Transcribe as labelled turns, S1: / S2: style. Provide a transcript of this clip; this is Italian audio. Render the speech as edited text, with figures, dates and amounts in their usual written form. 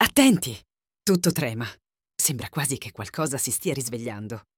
S1: Attenti! Tutto trema. Sembra quasi che qualcosa si stia risvegliando.